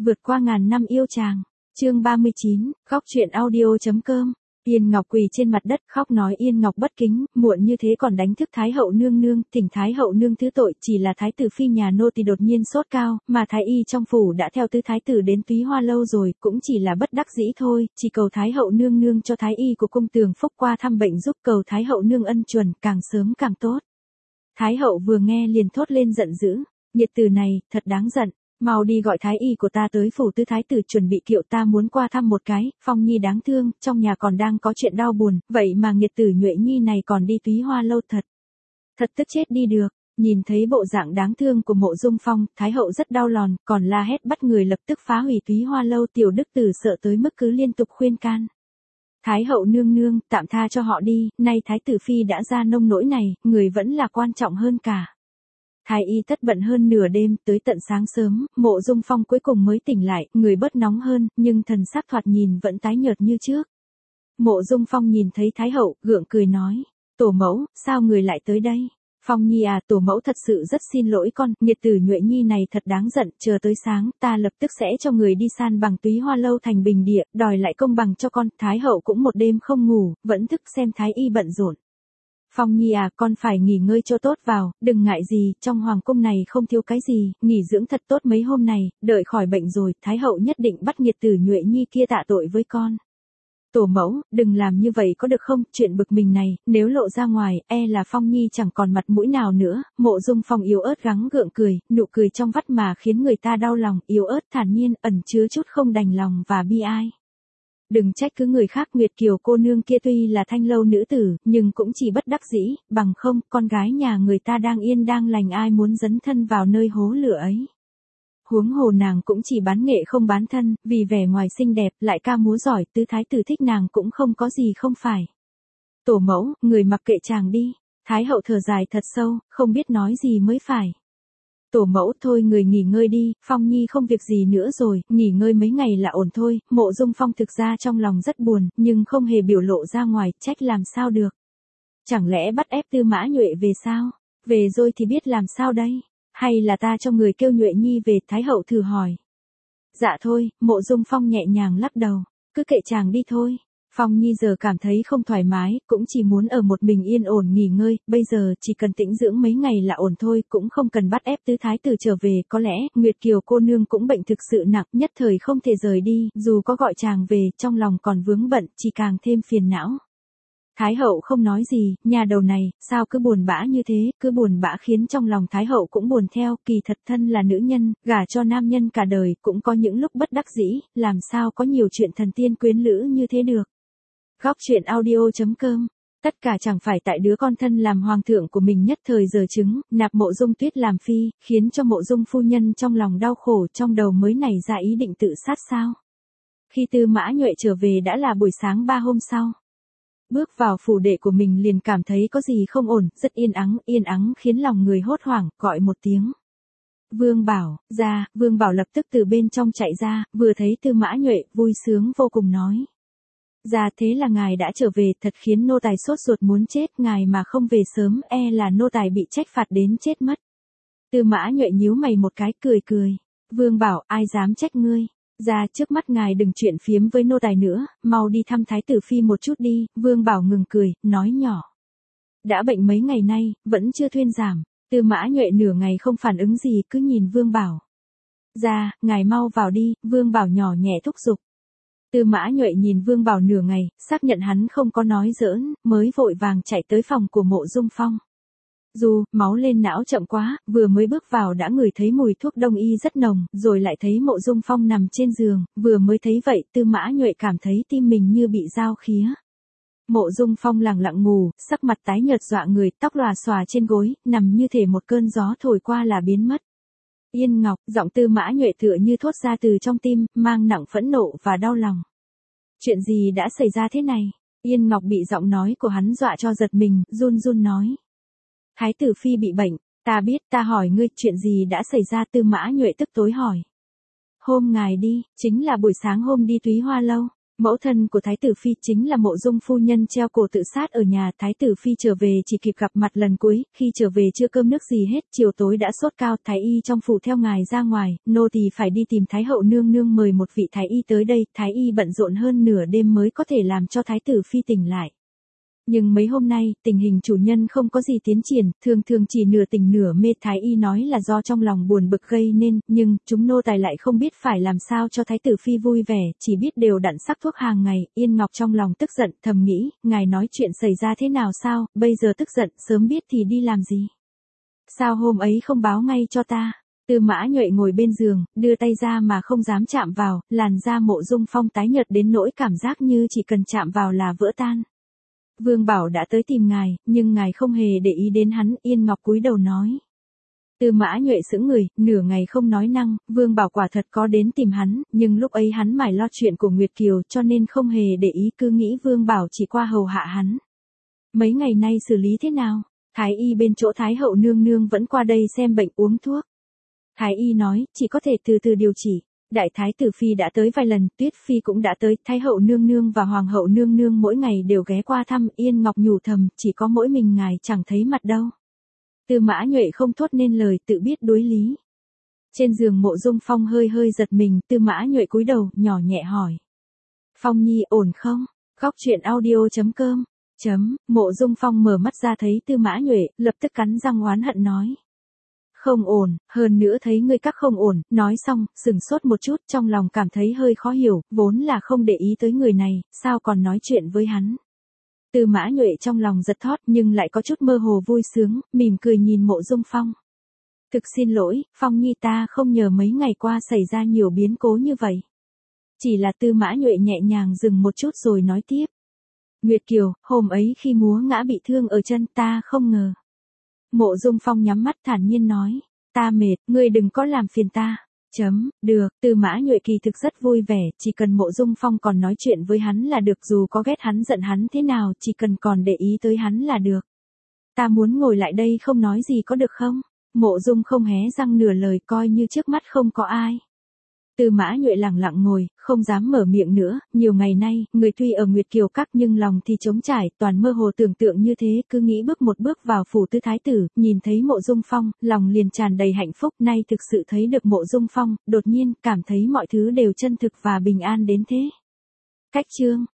Vượt qua ngàn năm yêu chàng. Chương 39, khóc chuyện audio.com. Yên Ngọc quỳ trên mặt đất khóc nói Yên Ngọc bất kính, muộn như thế còn đánh thức Thái hậu nương nương, thỉnh Thái hậu nương thứ tội, chỉ là Thái tử phi nhà nô tỳ đột nhiên sốt cao, mà Thái y trong phủ đã theo tứ Thái tử đến Túy Hoa lâu rồi, cũng chỉ là bất đắc dĩ thôi, chỉ cầu Thái hậu nương nương cho Thái y của cung Tường Phúc qua thăm bệnh giúp cầu Thái hậu nương ân chuẩn, càng sớm càng tốt. Thái hậu vừa nghe liền thốt lên giận dữ, nhiệt từ này, thật đáng giận. Mau đi gọi thái y của ta tới phủ tứ thái tử chuẩn bị kiệu, ta muốn qua thăm một cái, Phong Nhi đáng thương, trong nhà còn đang có chuyện đau buồn, vậy mà nghiệt tử Nhuệ Nhi này còn đi Túy Hoa lâu thật. Thật tức chết đi được, nhìn thấy bộ dạng đáng thương của Mộ Dung Phong, Thái hậu rất đau lòng, còn la hét bắt người lập tức phá hủy Túy Hoa lâu. Tiểu đức tử sợ tới mức cứ liên tục khuyên can. Thái hậu nương nương, tạm tha cho họ đi, nay thái tử phi đã ra nông nỗi này, người vẫn là quan trọng hơn cả. Thái y tất bận hơn nửa đêm, tới tận sáng sớm, Mộ Dung Phong cuối cùng mới tỉnh lại, người bớt nóng hơn, nhưng thần sắc thoạt nhìn vẫn tái nhợt như trước. Mộ Dung Phong nhìn thấy Thái hậu, gượng cười nói, tổ mẫu, sao người lại tới đây? Phong Nhi à, tổ mẫu thật sự rất xin lỗi con, nghiệt tử Nhuệ Nhi này thật đáng giận, chờ tới sáng, ta lập tức sẽ cho người đi san bằng Túy Hoa lâu thành bình địa, đòi lại công bằng cho con. Thái hậu cũng một đêm không ngủ, vẫn thức xem Thái y bận rộn. Phong Nhi à, con phải nghỉ ngơi cho tốt vào, đừng ngại gì, trong hoàng cung này không thiếu cái gì, nghỉ dưỡng thật tốt mấy hôm này, đợi khỏi bệnh rồi, Thái hậu nhất định bắt nghiệt tử Nhuệ Nhi kia tạ tội với con. Tổ mẫu, đừng làm như vậy có được không, chuyện bực mình này, nếu lộ ra ngoài, e là Phong Nhi chẳng còn mặt mũi nào nữa. Mộ Dung Phong yếu ớt gắng gượng cười, nụ cười trong vắt mà khiến người ta đau lòng, yếu ớt thản nhiên, ẩn chứa chút không đành lòng và bi ai. Đừng trách cứ người khác, Nguyệt Kiều cô nương kia tuy là thanh lâu nữ tử, nhưng cũng chỉ bất đắc dĩ, bằng không, con gái nhà người ta đang yên đang lành ai muốn dấn thân vào nơi hố lửa ấy. Huống hồ nàng cũng chỉ bán nghệ không bán thân, vì vẻ ngoài xinh đẹp, lại ca múa giỏi, tứ thái tử thích nàng cũng không có gì không phải. Tổ mẫu, người mặc kệ chàng đi. Thái hậu thở dài thật sâu, không biết nói gì mới phải. Tổ mẫu thôi người nghỉ ngơi đi, Phong Nhi không việc gì nữa rồi, nghỉ ngơi mấy ngày là ổn thôi. Mộ Dung Phong thực ra trong lòng rất buồn, nhưng không hề biểu lộ ra ngoài, trách làm sao được. Chẳng lẽ bắt ép Tư Mã Nhuệ về sao? Về rồi thì biết làm sao đây? Hay là ta cho người kêu Nhuệ Nhi về? Thái hậu thử hỏi. Dạ thôi, Mộ Dung Phong nhẹ nhàng lắc đầu, cứ kệ chàng đi thôi. Phong Nhi giờ cảm thấy không thoải mái, cũng chỉ muốn ở một mình yên ổn nghỉ ngơi, bây giờ chỉ cần tĩnh dưỡng mấy ngày là ổn thôi, cũng không cần bắt ép tứ thái tử trở về, có lẽ, Nguyệt Kiều cô nương cũng bệnh thực sự nặng, nhất thời không thể rời đi, dù có gọi chàng về, trong lòng còn vướng bận, chỉ càng thêm phiền não. Thái hậu không nói gì, nhà đầu này, sao cứ buồn bã như thế, cứ buồn bã khiến trong lòng Thái hậu cũng buồn theo, kỳ thật thân là nữ nhân, gả cho nam nhân cả đời, cũng có những lúc bất đắc dĩ, làm sao có nhiều chuyện thần tiên quyến lữ như thế được. Góc chuyện audio.com. Tất cả chẳng phải tại đứa con thân làm hoàng thượng của mình nhất thời giờ chứng, nạp Mộ Dung Tuyết làm phi, khiến cho Mộ Dung phu nhân trong lòng đau khổ, trong đầu mới nảy ra ý định tự sát sao. Khi Tư Mã Nhuệ trở về đã là buổi sáng 3 hôm sau. Bước vào phủ đệ của mình liền cảm thấy có gì không ổn, rất yên ắng khiến lòng người hốt hoảng, gọi một tiếng. Vương Bảo, ra, Vương Bảo lập tức từ bên trong chạy ra, vừa thấy Tư Mã Nhuệ, vui sướng vô cùng nói. Ra thế là ngài đã trở về, thật khiến nô tài sốt ruột muốn chết, ngài mà không về sớm, e là nô tài bị trách phạt đến chết mất. Tư Mã Nhuệ nhíu mày một cái, cười. Vương Bảo, ai dám trách ngươi? Ra, trước mắt ngài đừng chuyện phiếm với nô tài nữa, mau đi thăm thái tử phi một chút đi. Vương Bảo ngừng cười, nói nhỏ. Đã bệnh mấy ngày nay, vẫn chưa thuyên giảm. Tư Mã Nhuệ nửa ngày không phản ứng gì, cứ nhìn Vương Bảo. Ra, ngài mau vào đi, Vương Bảo nhỏ nhẹ thúc giục. Tư Mã Nhuệ nhìn Vương Bảo nửa ngày, xác nhận hắn không có nói giỡn, mới vội vàng chạy tới phòng của Mộ Dung Phong. Dù, máu lên não chậm quá, vừa mới bước vào đã ngửi thấy mùi thuốc đông y rất nồng, rồi lại thấy Mộ Dung Phong nằm trên giường, vừa mới thấy vậy, Tư Mã Nhuệ cảm thấy tim mình như bị dao khía. Mộ Dung Phong lẳng lặng ngủ, sắc mặt tái nhợt dọa người, tóc lòa xòa trên gối, nằm như thể một cơn gió thổi qua là biến mất. Yên Ngọc, giọng Tư Mã Nhuệ tựa như thốt ra từ trong tim, mang nặng phẫn nộ và đau lòng. Chuyện gì đã xảy ra thế này? Yên Ngọc bị giọng nói của hắn dọa cho giật mình, run run nói. Thái tử phi bị bệnh, ta biết, ta hỏi ngươi, chuyện gì đã xảy ra? Tư Mã Nhuệ tức tối hỏi. Hôm ngài đi, chính là buổi sáng hôm đi Túy Hoa lâu. Mẫu thân của Thái tử Phi chính là Mộ Dung phu nhân treo cổ tự sát ở nhà. Thái tử Phi trở về chỉ kịp gặp mặt lần cuối, khi trở về chưa cơm nước gì hết, chiều tối đã sốt cao. Thái y trong phủ theo ngài ra ngoài, nô tỳ phải đi tìm Thái hậu nương nương mời một vị Thái y tới đây. Thái y bận rộn hơn nửa đêm mới có thể làm cho Thái tử Phi tỉnh lại. Nhưng mấy hôm nay, tình hình chủ nhân không có gì tiến triển, thường thường chỉ nửa tỉnh nửa mê. Thái y nói là do trong lòng buồn bực gây nên, nhưng chúng nô tài lại không biết phải làm sao cho Thái tử Phi vui vẻ, chỉ biết đều đặn sắc thuốc hàng ngày. Yên Ngọc trong lòng tức giận, thầm nghĩ, ngài nói chuyện xảy ra thế nào sao, bây giờ tức giận, sớm biết thì đi làm gì. Sao hôm ấy không báo ngay cho ta. Tư Mã Nhuệ ngồi bên giường, đưa tay ra mà không dám chạm vào, làn da Mộ Dung Phong tái nhợt đến nỗi cảm giác như chỉ cần chạm vào là vỡ tan. Vương Bảo đã tới tìm ngài, nhưng ngài không hề để ý đến hắn. Yên Ngọc cúi đầu nói. Tư Mã Nhuệ sững người, nửa ngày không nói năng. Vương Bảo quả thật có đến tìm hắn, nhưng lúc ấy hắn mải lo chuyện của Nguyệt Kiều cho nên không hề để ý, cứ nghĩ Vương Bảo chỉ qua hầu hạ hắn. Mấy ngày nay xử lý thế nào? Thái y bên chỗ Thái hậu nương nương vẫn qua đây xem bệnh uống thuốc. Thái y nói, chỉ có thể từ từ điều trị. Đại Thái tử Phi đã tới vài lần, Tuyết Phi cũng đã tới, Thái hậu nương nương và Hoàng hậu nương nương mỗi ngày đều ghé qua thăm. Yên Ngọc nhủ thầm, chỉ có mỗi mình ngài chẳng thấy mặt đâu. Tư Mã Nhuệ không thốt nên lời, tự biết đối lý. Trên giường Mộ Dung Phong hơi hơi giật mình, Tư Mã Nhuệ cúi đầu, nhỏ nhẹ hỏi. Phong nhi ổn không? Góc truyện audio.com. Mộ Dung Phong mở mắt ra thấy Tư Mã Nhuệ, lập tức cắn răng oán hận nói. Không ổn, hơn nữa thấy ngươi các không ổn. Nói xong, sừng sốt một chút, trong lòng cảm thấy hơi khó hiểu, vốn là không để ý tới người này, sao còn nói chuyện với hắn. Tư Mã Nhuệ trong lòng giật thót nhưng lại có chút mơ hồ vui sướng, mỉm cười nhìn Mộ Dung Phong. Thực xin lỗi, Phong nhi ta không nhờ mấy ngày qua xảy ra nhiều biến cố như vậy. Chỉ là Tư Mã Nhuệ nhẹ nhàng dừng một chút rồi nói tiếp. Nguyệt Kiều, hôm ấy khi múa ngã bị thương ở chân, ta không ngờ. Mộ Dung Phong nhắm mắt thản nhiên nói. Ta mệt, ngươi đừng có làm phiền ta. Được, Tư Mã Nhuệ kỳ thực rất vui vẻ, chỉ cần Mộ Dung Phong còn nói chuyện với hắn là được, dù có ghét hắn giận hắn thế nào, chỉ cần còn để ý tới hắn là được. Ta muốn ngồi lại đây không nói gì có được không? Mộ Dung không hé răng nửa lời, coi như trước mắt không có ai. Tư Mã Nhuệ lặng lặng ngồi, không dám mở miệng nữa. Nhiều ngày nay, người tuy ở Nguyệt Kiều Các nhưng lòng thì trống trải, toàn mơ hồ tưởng tượng như thế, cứ nghĩ bước một bước vào phủ tư thái tử, nhìn thấy Mộ Dung Phong, lòng liền tràn đầy hạnh phúc. Nay thực sự thấy được Mộ Dung Phong, đột nhiên cảm thấy mọi thứ đều chân thực và bình an đến thế. Cách chương